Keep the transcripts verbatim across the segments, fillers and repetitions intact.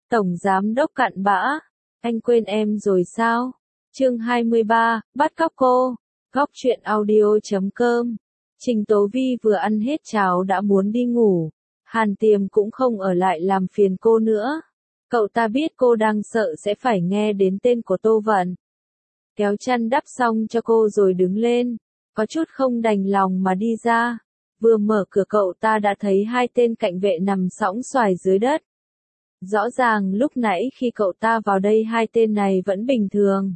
Tổng giám đốc cặn bã, anh quên em rồi sao? Chương hai mươi ba, bắt cóc cô. Góc truyện audio chấm com. Trình Tố Vi vừa ăn hết cháo đã muốn đi ngủ. Hàn Tiềm cũng không ở lại làm phiền cô nữa. Cậu ta biết cô đang sợ sẽ phải nghe đến tên của Tô Vận. Kéo chăn đắp xong cho cô rồi đứng lên, có chút không đành lòng mà đi ra. Vừa mở cửa cậu ta đã thấy hai tên cạnh vệ nằm sõng soài dưới đất. Rõ ràng lúc nãy khi cậu ta vào đây hai tên này vẫn bình thường.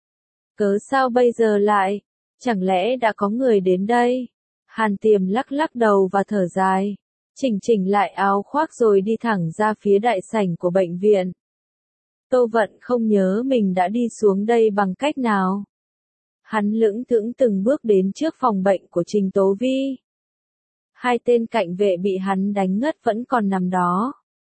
Cớ sao bây giờ lại? Chẳng lẽ đã có người đến đây? Hàn Tiềm lắc lắc đầu và thở dài. Chỉnh chỉnh lại áo khoác rồi đi thẳng ra phía đại sảnh của bệnh viện. Tô Vận không nhớ mình đã đi xuống đây bằng cách nào. Hắn lững thững từng bước đến trước phòng bệnh của Trình Tố Vi. Hai tên cạnh vệ bị hắn đánh ngất vẫn còn nằm đó.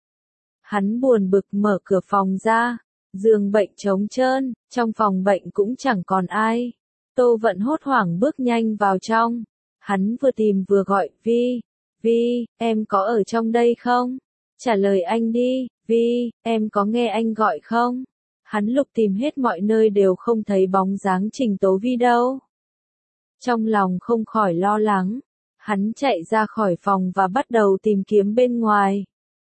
Hắn buồn bực mở cửa phòng ra, giường bệnh trống trơn, trong phòng bệnh cũng chẳng còn ai. Tô Vận hốt hoảng bước nhanh vào trong. Hắn vừa tìm vừa gọi, Vi, Vi, em có ở trong đây không? Trả lời anh đi, Vi, em có nghe anh gọi không? Hắn lục tìm hết mọi nơi đều không thấy bóng dáng Trình Tố Vi đâu. Trong lòng không khỏi lo lắng, hắn chạy ra khỏi phòng và bắt đầu tìm kiếm bên ngoài.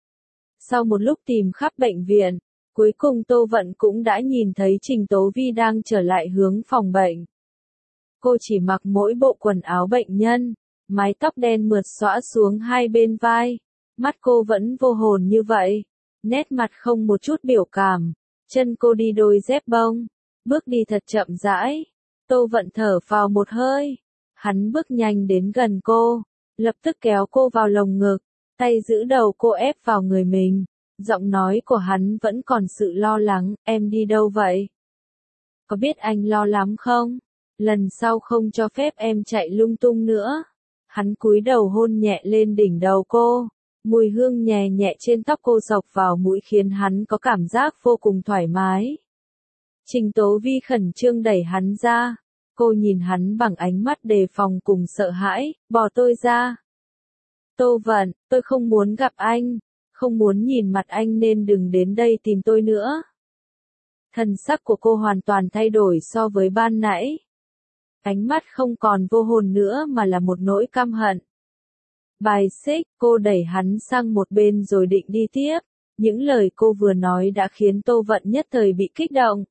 Sau một lúc tìm khắp bệnh viện, cuối cùng Tô Vận cũng đã nhìn thấy Trình Tố Vi đang trở lại hướng phòng bệnh. Cô chỉ mặc mỗi bộ quần áo bệnh nhân, mái tóc đen mượt xõa xuống hai bên vai, mắt cô vẫn vô hồn như vậy, nét mặt không một chút biểu cảm, chân cô đi đôi dép bông, bước đi thật chậm rãi. Tô Vận thở phào một hơi, hắn bước nhanh đến gần cô, lập tức kéo cô vào lồng ngực, tay giữ đầu cô ép vào người mình, giọng nói của hắn vẫn còn sự lo lắng, em đi đâu vậy? Có biết anh lo lắm không? Lần sau không cho phép em chạy lung tung nữa. Hắn cúi đầu hôn nhẹ lên đỉnh đầu cô, mùi hương nhẹ nhẹ trên tóc cô xộc vào mũi khiến hắn có cảm giác vô cùng thoải mái. Trình Tố Vi khẩn trương đẩy hắn ra, cô nhìn hắn bằng ánh mắt đề phòng cùng sợ hãi, bỏ tôi ra. Tô Vận, tôi không muốn gặp anh, không muốn nhìn mặt anh nên đừng đến đây tìm tôi nữa. Thần sắc của cô hoàn toàn thay đổi so với ban nãy. Ánh mắt không còn vô hồn nữa mà là một nỗi căm hận. Bài xích, cô đẩy hắn sang một bên rồi định đi tiếp. Những lời cô vừa nói đã khiến Tô Vận nhất thời bị kích động.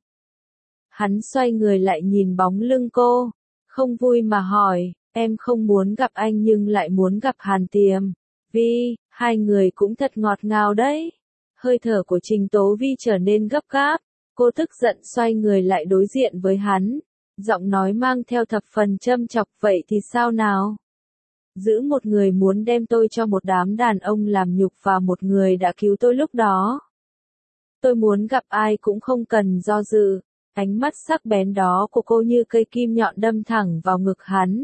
Hắn xoay người lại nhìn bóng lưng cô, không vui mà hỏi, em không muốn gặp anh nhưng lại muốn gặp Hàn Tiềm. Vi, hai người cũng thật ngọt ngào đấy. Hơi thở của Trình Tố Vi trở nên gấp gáp, cô tức giận xoay người lại đối diện với hắn. Giọng nói mang theo thập phần châm chọc, vậy thì sao nào? Giữ một người muốn đem tôi cho một đám đàn ông làm nhục và một người đã cứu tôi lúc đó. Tôi muốn gặp ai cũng không cần do dự. Ánh mắt sắc bén đó của cô như cây kim nhọn đâm thẳng vào ngực hắn.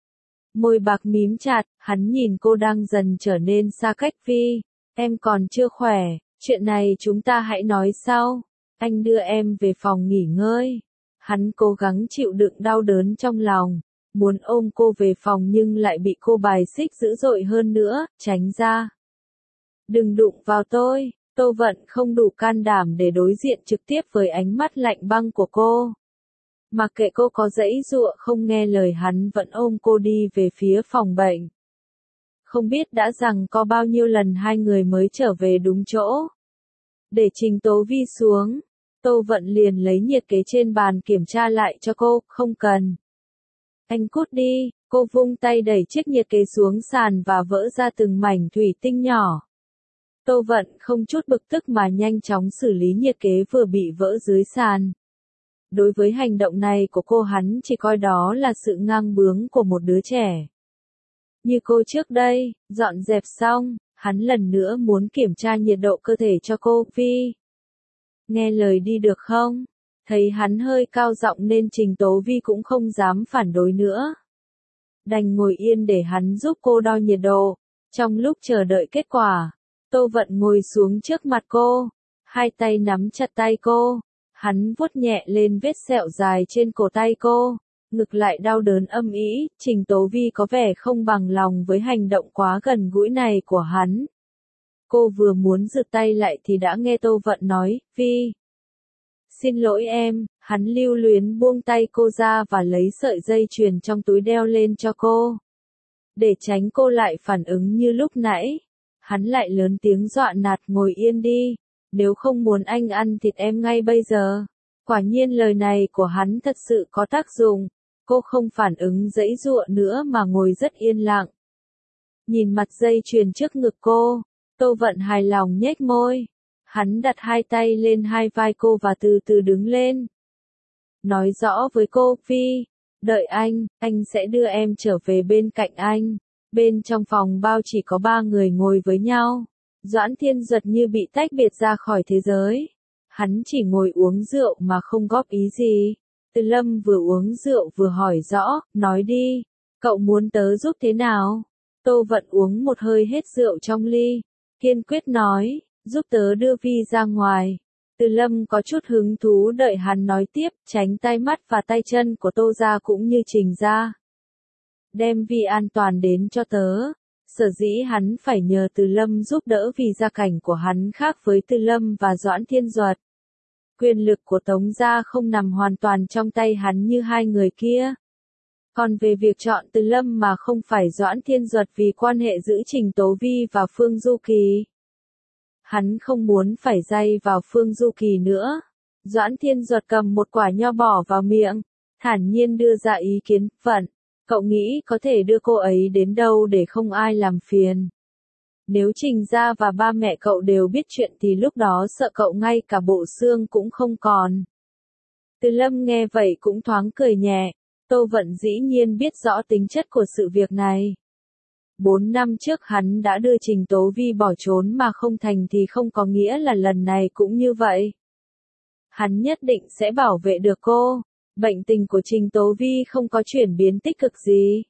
Môi bạc mím chặt, hắn nhìn cô đang dần trở nên xa cách. Vi, em còn chưa khỏe, chuyện này chúng ta hãy nói sau. Anh đưa em về phòng nghỉ ngơi. Hắn cố gắng chịu đựng đau đớn trong lòng, muốn ôm cô về phòng nhưng lại bị cô bài xích dữ dội hơn nữa, tránh ra. Đừng đụng vào tôi. Tô Vận không đủ can đảm để đối diện trực tiếp với ánh mắt lạnh băng của cô. Mặc kệ cô có giãy giụa không nghe lời, hắn vẫn ôm cô đi về phía phòng bệnh. Không biết đã rằng có bao nhiêu lần hai người mới trở về đúng chỗ. Để Trình Tố Vi xuống, Tô Vận liền lấy nhiệt kế trên bàn kiểm tra lại cho cô, không cần. Anh cút đi, cô vung tay đẩy chiếc nhiệt kế xuống sàn và vỡ ra từng mảnh thủy tinh nhỏ. Tô Vận không chút bực tức mà nhanh chóng xử lý nhiệt kế vừa bị vỡ dưới sàn. Đối với hành động này của cô, hắn chỉ coi đó là sự ngang bướng của một đứa trẻ. Như cô trước đây, dọn dẹp xong, hắn lần nữa muốn kiểm tra nhiệt độ cơ thể cho cô. Vi, nghe lời đi được không? Thấy hắn hơi cao giọng nên Trình Tố Vi cũng không dám phản đối nữa. Đành ngồi yên để hắn giúp cô đo nhiệt độ. Trong lúc chờ đợi kết quả, Tô Vận ngồi xuống trước mặt cô, hai tay nắm chặt tay cô, hắn vuốt nhẹ lên vết sẹo dài trên cổ tay cô, ngực lại đau đớn âm ỉ. Trình Tố Vi có vẻ không bằng lòng với hành động quá gần gũi này của hắn. Cô vừa muốn giựt tay lại thì đã nghe Tô Vận nói, Vi. Xin lỗi em, hắn lưu luyến buông tay cô ra và lấy sợi dây chuyền trong túi đeo lên cho cô. Để tránh cô lại phản ứng như lúc nãy, hắn lại lớn tiếng dọa nạt ngồi yên đi, nếu không muốn anh ăn thịt em ngay bây giờ. Quả nhiên lời này của hắn thật sự có tác dụng, cô không phản ứng giãy giụa nữa mà ngồi rất yên lặng. Nhìn mặt dây chuyền trước ngực cô, Tô Vận hài lòng nhếch môi. Hắn đặt hai tay lên hai vai cô và từ từ đứng lên. Nói rõ với cô, Vi, đợi anh, anh sẽ đưa em trở về bên cạnh anh. Bên trong phòng bao chỉ có ba người ngồi với nhau. Doãn Thiên Duật như bị tách biệt ra khỏi thế giới. Hắn chỉ ngồi uống rượu mà không góp ý gì. Từ Lâm vừa uống rượu vừa hỏi rõ, nói đi, cậu muốn tớ giúp thế nào? Tô Vận uống một hơi hết rượu trong ly, kiên quyết nói, giúp tớ đưa Vi ra ngoài. Từ Lâm có chút hứng thú đợi hắn nói tiếp, tránh tay mắt và tay chân của Tô ra cũng như Trình ra. Đem Vi an toàn đến cho tớ. Sở dĩ hắn phải nhờ Từ Lâm giúp đỡ vì gia cảnh của hắn khác với Từ Lâm và Doãn Thiên Duật. Quyền lực của Tống gia không nằm hoàn toàn trong tay hắn như hai người kia. Còn về việc chọn Từ Lâm mà không phải Doãn Thiên Duật vì quan hệ giữa Trình Tố Vi và Phương Du Kỳ. Hắn không muốn phải day vào Phương Du Kỳ nữa. Doãn Thiên Duật cầm một quả nho bỏ vào miệng, thản nhiên đưa ra ý kiến, Vận, cậu nghĩ có thể đưa cô ấy đến đâu để không ai làm phiền. Nếu Trình gia và ba mẹ cậu đều biết chuyện thì lúc đó sợ cậu ngay cả bộ xương cũng không còn. Từ Lâm nghe vậy cũng thoáng cười nhẹ, Tô Vận dĩ nhiên biết rõ tính chất của sự việc này. Bốn năm trước hắn đã đưa Trình Tố Vi bỏ trốn mà không thành thì không có nghĩa là lần này cũng như vậy. Hắn nhất định sẽ bảo vệ được cô. Bệnh tình của Trình Tố Vi không có chuyển biến tích cực gì.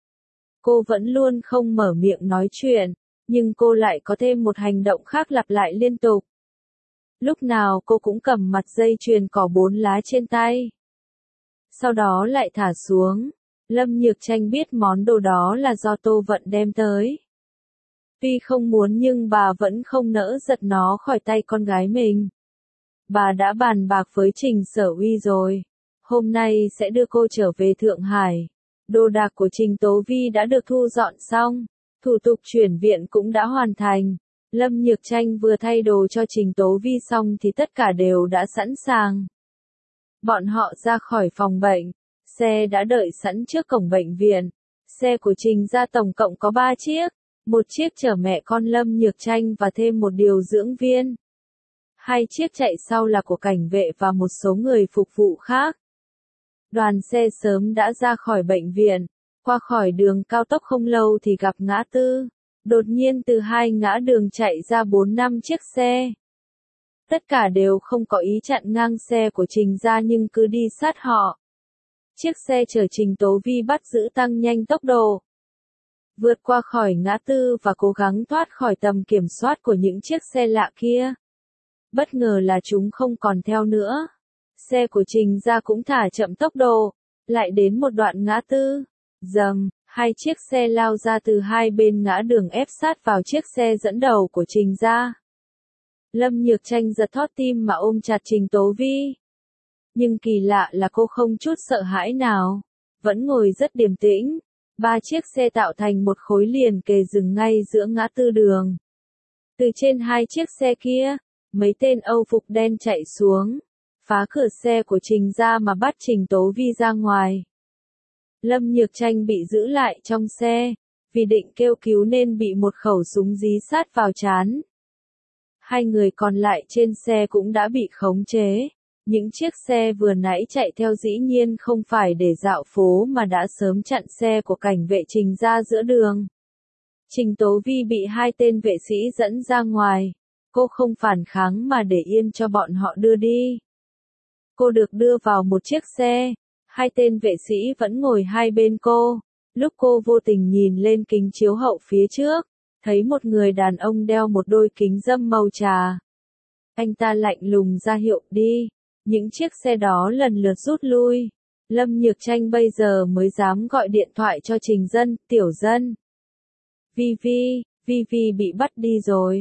Cô vẫn luôn không mở miệng nói chuyện, nhưng cô lại có thêm một hành động khác lặp lại liên tục. Lúc nào cô cũng cầm mặt dây chuyền cỏ bốn lá trên tay. Sau đó lại thả xuống. Lâm Nhược Tranh biết món đồ đó là do Tô Vận đem tới. Tuy không muốn nhưng bà vẫn không nỡ giật nó khỏi tay con gái mình. Bà đã bàn bạc với Trình Sở Uy rồi. Hôm nay sẽ đưa cô trở về Thượng Hải. Đồ đạc của Trình Tố Vi đã được thu dọn xong. Thủ tục chuyển viện cũng đã hoàn thành. Lâm Nhược Tranh vừa thay đồ cho Trình Tố Vi xong thì tất cả đều đã sẵn sàng. Bọn họ ra khỏi phòng bệnh. Xe đã đợi sẵn trước cổng bệnh viện. Xe của Trình gia tổng cộng có ba chiếc. Một chiếc chở mẹ con Lâm Nhược Tranh và thêm một điều dưỡng viên. Hai chiếc chạy sau là của cảnh vệ và một số người phục vụ khác. Đoàn xe sớm đã ra khỏi bệnh viện. Qua khỏi đường cao tốc không lâu thì gặp ngã tư. Đột nhiên từ hai ngã đường chạy ra bốn năm chiếc xe. Tất cả đều không có ý chặn ngang xe của Trình gia nhưng cứ đi sát họ. Chiếc xe chở Trình Tố Vi bắt giữ tăng nhanh tốc độ. Vượt qua khỏi ngã tư và cố gắng thoát khỏi tầm kiểm soát của những chiếc xe lạ kia. Bất ngờ là chúng không còn theo nữa. Xe của Trình gia cũng thả chậm tốc độ. Lại đến một đoạn ngã tư. Dầm, hai chiếc xe lao ra từ hai bên ngã đường ép sát vào chiếc xe dẫn đầu của Trình gia. Lâm Nhược Tranh giật thót tim mà ôm chặt Trình Tố Vi. Nhưng kỳ lạ là cô không chút sợ hãi nào. Vẫn ngồi rất điềm tĩnh. Ba chiếc xe tạo thành một khối liền kề dừng ngay giữa ngã tư đường. Từ trên hai chiếc xe kia, mấy tên Âu phục đen chạy xuống. Phá cửa xe của Trình gia mà bắt Trình Tố Vi ra ngoài. Lâm Nhược Tranh bị giữ lại trong xe. Vì định kêu cứu nên bị một khẩu súng dí sát vào trán. Hai người còn lại trên xe cũng đã bị khống chế. Những chiếc xe vừa nãy chạy theo dĩ nhiên không phải để dạo phố mà đã sớm chặn xe của cảnh vệ Trình gia giữa đường. Trình Tố Vi bị hai tên vệ sĩ dẫn ra ngoài. Cô không phản kháng mà để yên cho bọn họ đưa đi. Cô được đưa vào một chiếc xe. Hai tên vệ sĩ vẫn ngồi hai bên cô. Lúc cô vô tình nhìn lên kính chiếu hậu phía trước, thấy một người đàn ông đeo một đôi kính râm màu trà. Anh ta lạnh lùng ra hiệu đi. Những chiếc xe đó lần lượt rút lui. Lâm Nhược Tranh bây giờ mới dám gọi điện thoại cho Trình Dân, Tiểu Dân. Vi Vi, Vi Vi bị bắt đi rồi.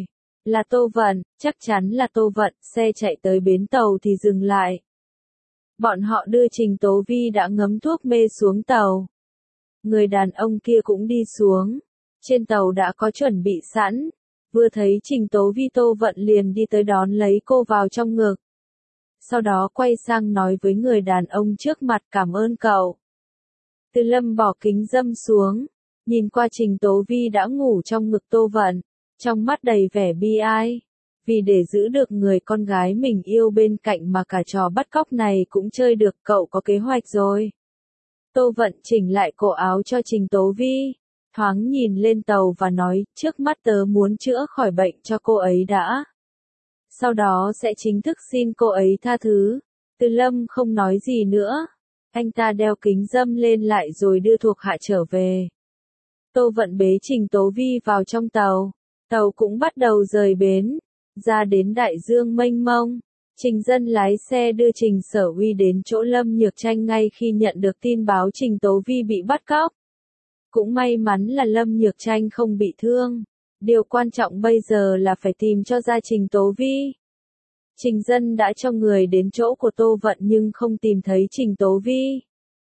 Là Tô Vận, chắc chắn là Tô Vận, xe chạy tới bến tàu thì dừng lại. Bọn họ đưa Trình Tố Vi đã ngấm thuốc mê xuống tàu. Người đàn ông kia cũng đi xuống. Trên tàu đã có chuẩn bị sẵn. Vừa thấy Trình Tố Vi, Tô Vận liền đi tới đón lấy cô vào trong ngực. Sau đó quay sang nói với người đàn ông trước mặt, cảm ơn cậu. Từ Lâm bỏ kính râm xuống, nhìn qua Trình Tố Vi đã ngủ trong ngực Tô Vận, trong mắt đầy vẻ bi ai. Vì để giữ được người con gái mình yêu bên cạnh mà cả trò bắt cóc này cũng chơi được, cậu có kế hoạch rồi. Tô Vận chỉnh lại cổ áo cho Trình Tố Vi, thoáng nhìn lên tàu và nói, trước mắt tớ muốn chữa khỏi bệnh cho cô ấy đã. Sau đó sẽ chính thức xin cô ấy tha thứ. Từ Lâm không nói gì nữa. Anh ta đeo kính râm lên lại rồi đưa thuộc hạ trở về. Tô Vận bế Trình Tố Vi vào trong tàu. Tàu cũng bắt đầu rời bến. Ra đến đại dương mênh mông. Trình Dân lái xe đưa Trình Sở Uy đến chỗ Lâm Nhược Tranh ngay khi nhận được tin báo Trình Tố Vi bị bắt cóc. Cũng may mắn là Lâm Nhược Tranh không bị thương. Điều quan trọng bây giờ là phải tìm cho ra Trình Tố Vi. Trình Dân đã cho người đến chỗ của Tô Vận nhưng không tìm thấy Trình Tố Vi.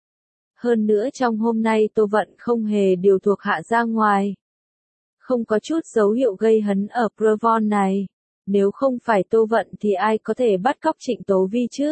Hơn nữa trong hôm nay Tô Vận không hề điều thuộc hạ ra ngoài. Không có chút dấu hiệu gây hấn ở Provence này. Nếu không phải Tô Vận thì ai có thể bắt cóc Trình Tố Vi chứ?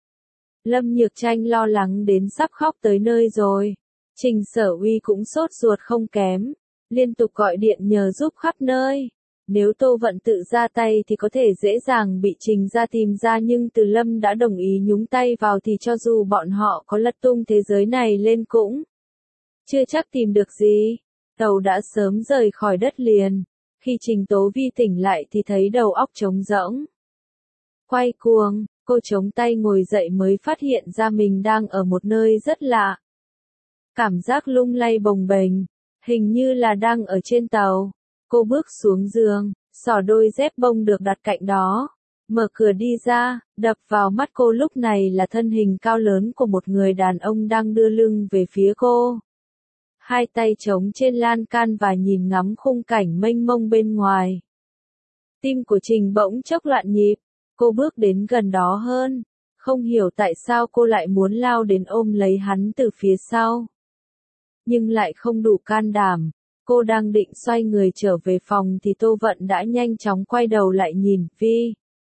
Lâm Nhược Tranh lo lắng đến sắp khóc tới nơi rồi. Trình Sở Uy cũng sốt ruột không kém. Liên tục gọi điện nhờ giúp khắp nơi. Nếu Tô Vận tự ra tay thì có thể dễ dàng bị Trình ra tìm ra, nhưng Từ Lâm đã đồng ý nhúng tay vào thì cho dù bọn họ có lật tung thế giới này lên cũng chưa chắc tìm được gì. Tàu đã sớm rời khỏi đất liền. Khi Trình Tố Vi tỉnh lại thì thấy đầu óc trống rỗng. Quay cuồng, cô chống tay ngồi dậy mới phát hiện ra mình đang ở một nơi rất lạ. Cảm giác lung lay bồng bềnh, hình như là đang ở trên tàu. Cô bước xuống giường, xỏ đôi dép bông được đặt cạnh đó. Mở cửa đi ra, đập vào mắt cô lúc này là thân hình cao lớn của một người đàn ông đang đưa lưng về phía cô. Hai tay chống trên lan can và nhìn ngắm khung cảnh mênh mông bên ngoài. Tim của Trình bỗng chốc loạn nhịp, cô bước đến gần đó hơn. Không hiểu tại sao cô lại muốn lao đến ôm lấy hắn từ phía sau. Nhưng lại không đủ can đảm. Cô đang định xoay người trở về phòng thì Tô Vận đã nhanh chóng quay đầu lại nhìn, Vi.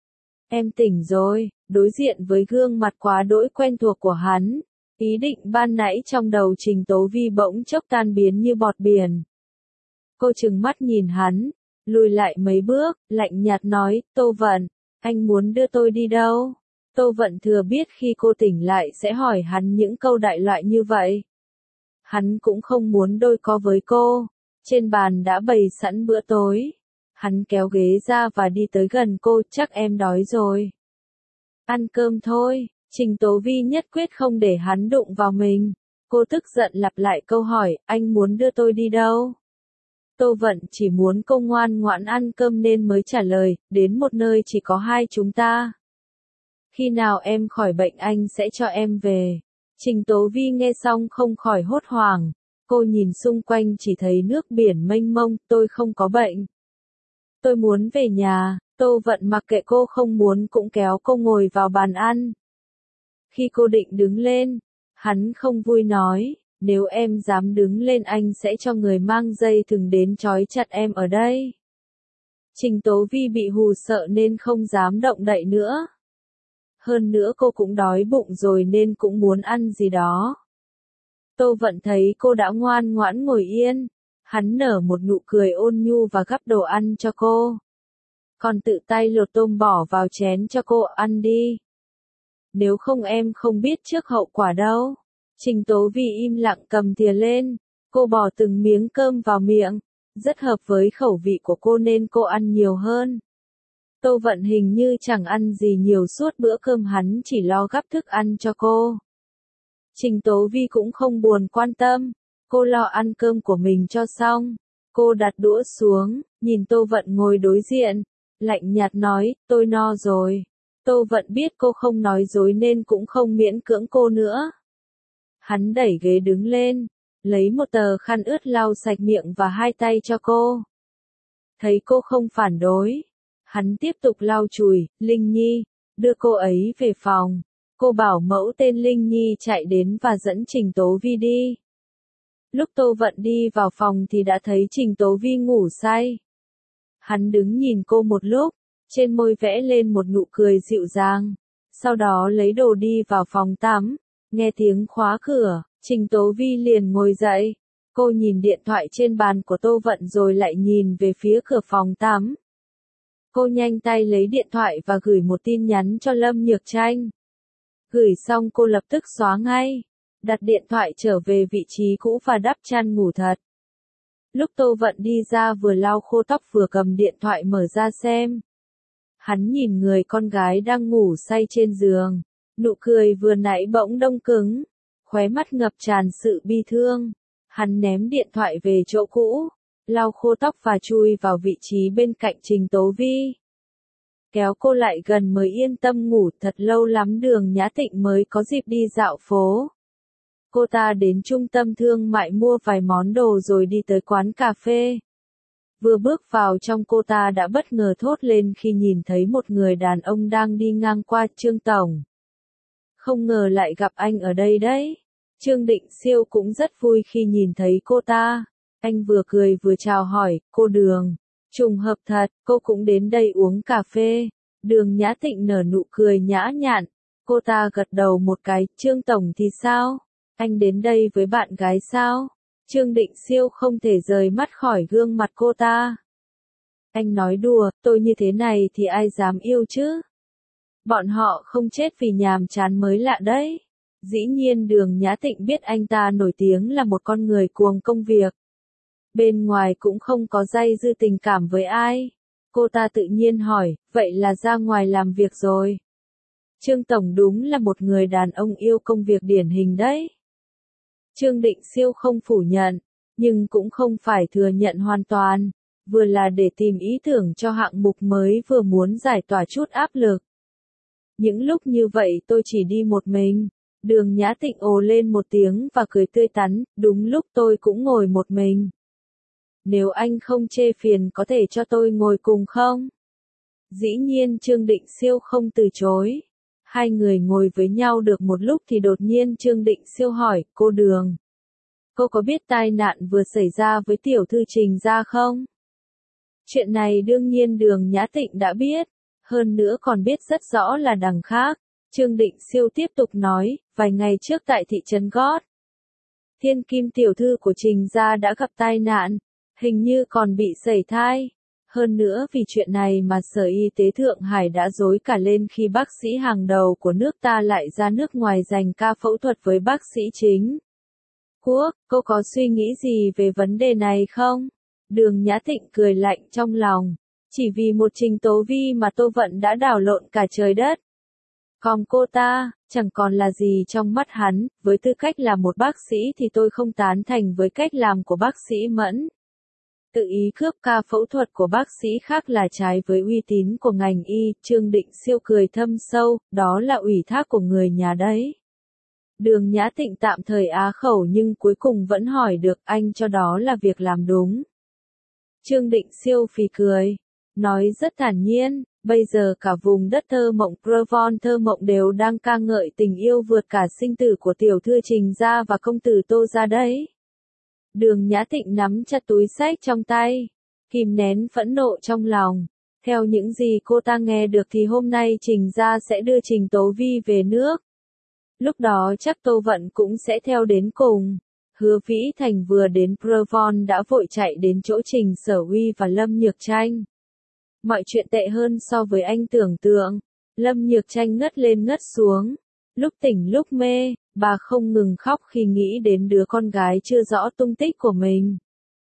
Em tỉnh rồi, đối diện với gương mặt quá đỗi quen thuộc của hắn. Ý định ban nãy trong đầu Trình Tố Vi bỗng chốc tan biến như bọt biển. Cô trừng mắt nhìn hắn, lùi lại mấy bước, lạnh nhạt nói, Tô Vận, anh muốn đưa tôi đi đâu? Tô Vận thừa biết khi cô tỉnh lại sẽ hỏi hắn những câu đại loại như vậy. Hắn cũng không muốn đôi co với cô. Trên bàn đã bày sẵn bữa tối. Hắn kéo ghế ra và đi tới gần cô, chắc em đói rồi. Ăn cơm thôi. Trình Tố Vi nhất quyết không để hắn đụng vào mình. Cô tức giận lặp lại câu hỏi, anh muốn đưa tôi đi đâu? Tô Vận chỉ muốn cô ngoan ngoãn ăn cơm nên mới trả lời, đến một nơi chỉ có hai chúng ta. Khi nào em khỏi bệnh anh sẽ cho em về. Trình Tố Vi nghe xong không khỏi hốt hoảng. Cô nhìn xung quanh chỉ thấy nước biển mênh mông, tôi không có bệnh. Tôi muốn về nhà. Tô Vận mặc kệ cô không muốn cũng kéo cô ngồi vào bàn ăn. Khi cô định đứng lên, hắn không vui nói, nếu em dám đứng lên anh sẽ cho người mang dây thừng đến trói chặt em ở đây. Trình Tố Vi bị hù sợ nên không dám động đậy nữa. Hơn nữa cô cũng đói bụng rồi nên cũng muốn ăn gì đó. Tô Vận thấy cô đã ngoan ngoãn ngồi yên. Hắn nở một nụ cười ôn nhu và gắp đồ ăn cho cô. Còn tự tay lột tôm bỏ vào chén cho cô, ăn đi. Nếu không em không biết trước hậu quả đâu. Trình Tố Vi im lặng cầm thìa lên. Cô bỏ từng miếng cơm vào miệng. Rất hợp với khẩu vị của cô nên cô ăn nhiều hơn. Tô Vận hình như chẳng ăn gì nhiều suốt bữa cơm, hắn chỉ lo gắp thức ăn cho cô. Trình Tố Vi cũng không buồn quan tâm. Cô lo ăn cơm của mình cho xong. Cô đặt đũa xuống, nhìn Tô Vận ngồi đối diện. Lạnh nhạt nói, tôi no rồi. Tô Vận biết cô không nói dối nên cũng không miễn cưỡng cô nữa. Hắn đẩy ghế đứng lên, lấy một tờ khăn ướt lau sạch miệng và hai tay cho cô. Thấy cô không phản đối, Hắn tiếp tục lau chùi, Linh Nhi, đưa cô ấy về phòng. Cô bảo mẫu tên Linh Nhi chạy đến và dẫn Trình Tố Vi đi. Lúc Tô Vận đi vào phòng thì đã thấy Trình Tố Vi ngủ say. Hắn đứng nhìn cô một lúc, trên môi vẽ lên một nụ cười dịu dàng. Sau đó lấy đồ đi vào phòng tắm, nghe tiếng khóa cửa, Trình Tố Vi liền ngồi dậy. Cô nhìn điện thoại trên bàn của Tô Vận rồi lại nhìn về phía cửa phòng tắm. Cô nhanh tay lấy điện thoại và gửi một tin nhắn cho Lâm Nhược Tranh. Gửi xong cô lập tức xóa ngay, đặt điện thoại trở về vị trí cũ và đắp chăn ngủ thật. Lúc Tô Vận đi ra vừa lau khô tóc vừa cầm điện thoại mở ra xem. Hắn nhìn người con gái đang ngủ say trên giường, nụ cười vừa nãy bỗng đông cứng, khóe mắt ngập tràn sự bi thương. Hắn ném điện thoại về chỗ cũ, lau khô tóc và chui vào vị trí bên cạnh Trình Tố Vi. Kéo cô lại gần mới yên tâm ngủ, thật lâu lắm Đường Nhã Tịnh mới có dịp đi dạo phố. Cô ta đến trung tâm thương mại mua vài món đồ rồi đi tới quán cà phê. Vừa bước vào trong cô ta đã bất ngờ thốt lên khi nhìn thấy một người đàn ông đang đi ngang qua. Trương Tổng. Không ngờ lại gặp anh ở đây đấy. Trương Định Siêu cũng rất vui khi nhìn thấy cô ta. Anh vừa cười vừa chào hỏi, cô Đường. Trùng hợp thật, cô cũng đến đây uống cà phê. Đường Nhã Tịnh nở nụ cười nhã nhặn. Cô ta gật đầu một cái, Trương Tổng thì sao? Anh đến đây với bạn gái sao? Trương Định Siêu không thể rời mắt khỏi gương mặt cô ta. Anh nói đùa, tôi như thế này thì ai dám yêu chứ? Bọn họ không chết vì nhàm chán mới lạ đấy. Dĩ nhiên Đường Nhã Tịnh biết anh ta nổi tiếng là một con người cuồng công việc. Bên ngoài cũng không có dây dưa tình cảm với ai. Cô ta tự nhiên hỏi, vậy là ra ngoài làm việc rồi. Trương Tổng đúng là một người đàn ông yêu công việc điển hình đấy. Trương Định Siêu không phủ nhận, nhưng cũng không phải thừa nhận hoàn toàn. Vừa là để tìm ý tưởng cho hạng mục mới vừa muốn giải tỏa chút áp lực. Những lúc như vậy tôi chỉ đi một mình. Đường Nhã Tịnh ồ lên một tiếng và cười tươi tắn, đúng lúc tôi cũng ngồi một mình. Nếu anh không chê phiền có thể cho tôi ngồi cùng không? Dĩ nhiên Trương Định Siêu không từ chối. Hai người ngồi với nhau được một lúc thì đột nhiên Trương Định Siêu hỏi, cô Đường. Cô có biết tai nạn vừa xảy ra với tiểu thư Trình gia không? Chuyện này đương nhiên Đường Nhã Tịnh đã biết. Hơn nữa còn biết rất rõ là đằng khác. Trương Định Siêu tiếp tục nói, vài ngày trước tại thị trấn Gót. Thiên Kim tiểu thư của Trình gia đã gặp tai nạn. Hình như còn bị sẩy thai. Hơn nữa vì chuyện này mà Sở Y tế Thượng Hải đã rối cả lên khi bác sĩ hàng đầu của nước ta lại ra nước ngoài dành ca phẫu thuật với bác sĩ chính. Quốc, cô có suy nghĩ gì về vấn đề này không? Đường Nhã Tịnh cười lạnh trong lòng. Chỉ vì một Trình Tố Vi mà Tô Vận đã đảo lộn cả trời đất. Còn cô ta, chẳng còn là gì trong mắt hắn, với tư cách là một bác sĩ thì tôi không tán thành với cách làm của bác sĩ Mẫn. Tự ý cướp ca phẫu thuật của bác sĩ khác là trái với uy tín của ngành y. Trương Định Siêu cười thâm sâu, đó là ủy thác của người nhà đấy. Đường Nhã Tịnh tạm thời á khẩu nhưng cuối cùng vẫn hỏi được anh cho đó là việc làm đúng. Trương Định Siêu phì cười, nói rất thản nhiên, bây giờ cả vùng đất thơ mộng Provence thơ mộng đều đang ca ngợi tình yêu vượt cả sinh tử của tiểu thư Trình gia và công tử Tô gia đấy. Đường Nhã Tịnh nắm chặt túi xách trong tay, kìm nén phẫn nộ trong lòng. Theo những gì cô ta nghe được thì hôm nay Trình gia sẽ đưa Trình Tố Vi về nước. Lúc đó chắc Tô Vận cũng sẽ theo đến cùng. Hứa Vĩ Thành vừa đến Provence đã vội chạy đến chỗ Trình Sở Uy và Lâm Nhược Tranh. Mọi chuyện tệ hơn so với anh tưởng tượng. Lâm Nhược Tranh ngất lên ngất xuống. Lúc tỉnh lúc mê, bà không ngừng khóc khi nghĩ đến đứa con gái chưa rõ tung tích của mình.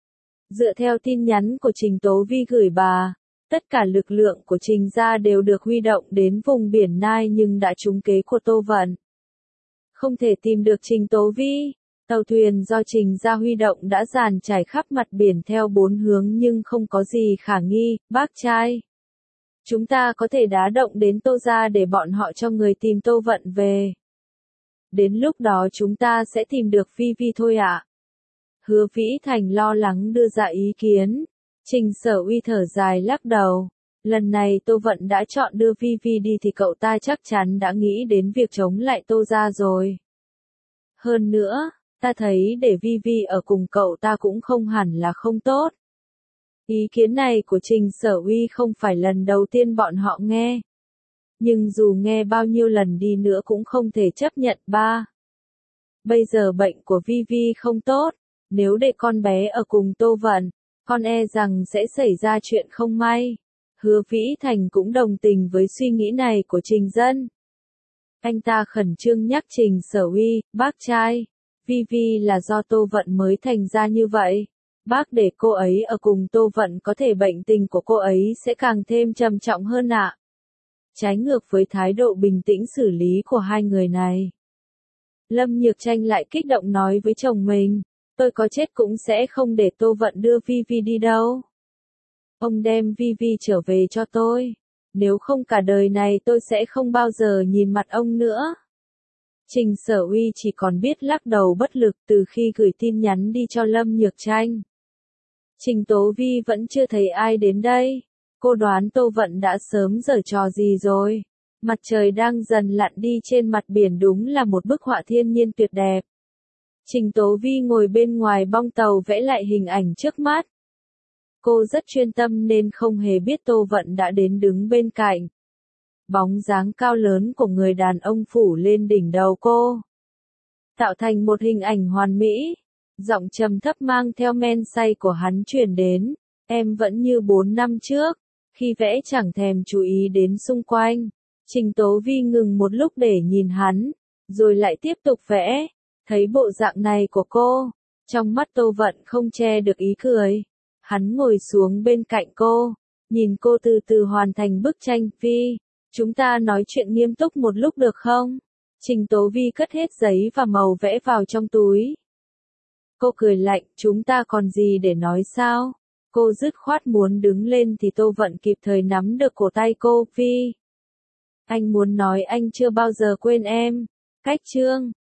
Dựa theo tin nhắn của Trình Tố Vi gửi bà, tất cả lực lượng của Trình gia đều được huy động đến vùng biển Nai nhưng đã trúng kế của Tô Vận. Không thể tìm được Trình Tố Vi, tàu thuyền do Trình gia huy động đã dàn trải khắp mặt biển theo bốn hướng nhưng không có gì khả nghi. Bác trai, chúng ta có thể đá động đến Tô gia để bọn họ cho người tìm Tô Vận về. Đến lúc đó chúng ta sẽ tìm được Vi Vi thôi ạ. Hứa Vĩ Thành lo lắng đưa ra ý kiến. Trình Sở Uy thở dài lắc đầu. Lần này Tô Vận đã chọn đưa Vi Vi đi thì cậu ta chắc chắn đã nghĩ đến việc chống lại Tô gia rồi. Hơn nữa, ta thấy để Vi Vi ở cùng cậu ta cũng không hẳn là không tốt. Ý kiến này của Trình Sở Uy không phải lần đầu tiên bọn họ nghe. Nhưng dù nghe bao nhiêu lần đi nữa cũng không thể chấp nhận ba. Bây giờ bệnh của Vi Vi không tốt, nếu để con bé ở cùng Tô Vận, con e rằng sẽ xảy ra chuyện không may. Hứa Vĩ Thành cũng đồng tình với suy nghĩ này của Trình Dân. Anh ta khẩn trương nhắc Trình Sở Uy, bác trai, Vi Vi là do Tô Vận mới thành ra như vậy. Bác để cô ấy ở cùng Tô Vận có thể bệnh tình của cô ấy sẽ càng thêm trầm trọng hơn ạ. Trái ngược với thái độ bình tĩnh xử lý của hai người này. Lâm Nhược Tranh lại kích động nói với chồng mình, tôi có chết cũng sẽ không để Tô Vận đưa Vi Vi đi đâu. Ông đem Vi Vi trở về cho tôi, nếu không cả đời này tôi sẽ không bao giờ nhìn mặt ông nữa. Trình Sở Uy chỉ còn biết lắc đầu bất lực từ khi gửi tin nhắn đi cho Lâm Nhược Tranh. Trình Tố Vi vẫn chưa thấy ai đến đây. Cô đoán Tô Vận đã sớm giở trò gì rồi. Mặt trời đang dần lặn đi trên mặt biển đúng là một bức họa thiên nhiên tuyệt đẹp. Trình Tố Vi ngồi bên ngoài bong tàu vẽ lại hình ảnh trước mắt. Cô rất chuyên tâm nên không hề biết Tô Vận đã đến đứng bên cạnh. Bóng dáng cao lớn của người đàn ông phủ lên đỉnh đầu cô, tạo thành một hình ảnh hoàn mỹ. Giọng trầm thấp mang theo men say của hắn truyền đến, em vẫn như bốn năm trước, khi vẽ chẳng thèm chú ý đến xung quanh. Trình Tố Vi ngừng một lúc để nhìn hắn, rồi lại tiếp tục vẽ. Thấy bộ dạng này của cô, trong mắt Tô Vận không che được ý cười. Hắn ngồi xuống bên cạnh cô, nhìn cô từ từ hoàn thành bức tranh. Vi, chúng ta nói chuyện nghiêm túc một lúc được không? Trình Tố Vi cất hết giấy và màu vẽ vào trong túi. Cô cười lạnh, chúng ta còn gì để nói sao? Cô dứt khoát muốn đứng lên thì Tô Vận kịp thời nắm được cổ tay cô. Vi, anh muốn nói anh chưa bao giờ quên em. Cách chương